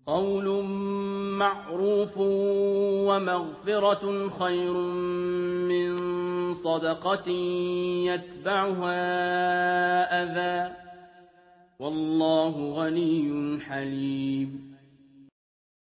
قول معروف ومغفرة خير من صدقة يتبعها أذى والله غني حليم